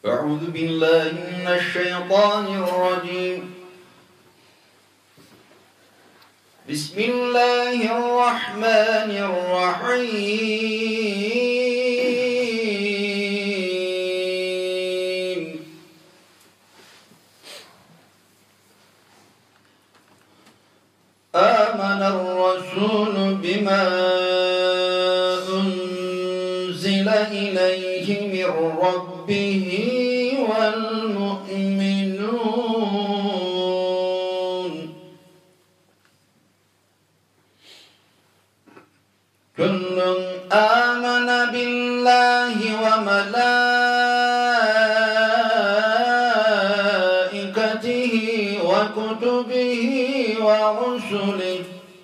أعوذ بالله من الشيطان الرجيم. بسم الله الرحمن الرحيم. آمن الرسول بما أنزل إليه من ربه والمؤمنون كل آمن بالله وملائكته وكتبه ورسله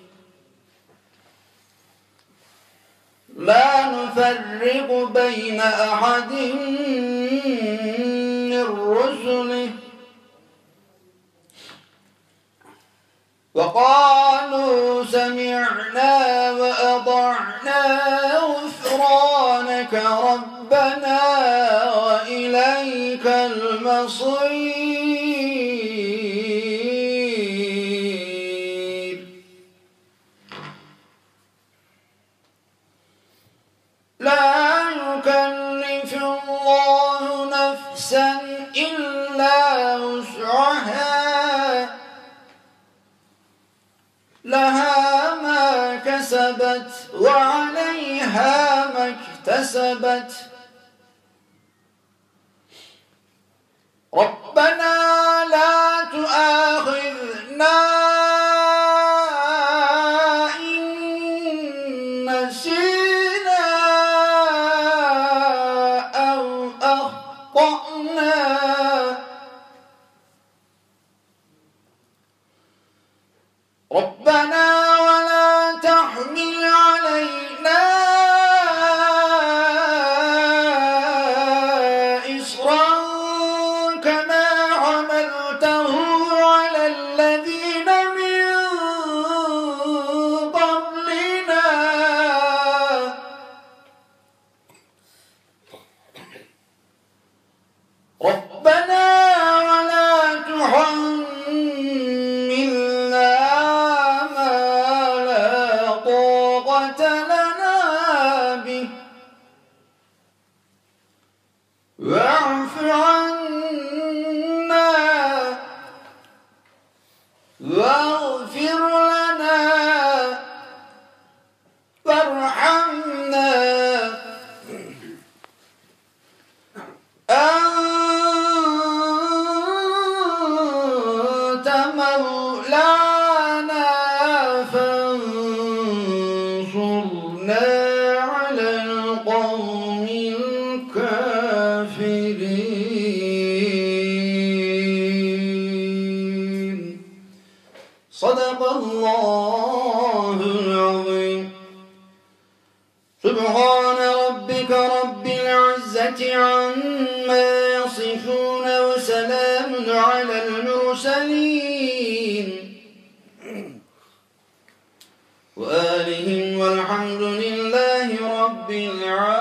لا نفرق بين أحد من رسله وقالوا سمعنا وأطعنا غفرانك ربنا وإليك المصير. لا يكلف الله نفسا إلا وسعها لها ما كسبت وعليها ما اكتسبت. ربنا لا تؤاخذنا إن نسينا أو أخطأنا. ربنا ولا تحمل علينا إصرا كما حملته على الذين من قبلنا. ربنا ولا تحملنا واعف عنا واغفر لنا وارحمنا أنت مولانا فانصرنا على القوم الكافرين. صدق الله العظيم. سبحان ربك رب العزة عما يصفون وسلام على المرسلين وآلهم والحمد لله رب العالمين.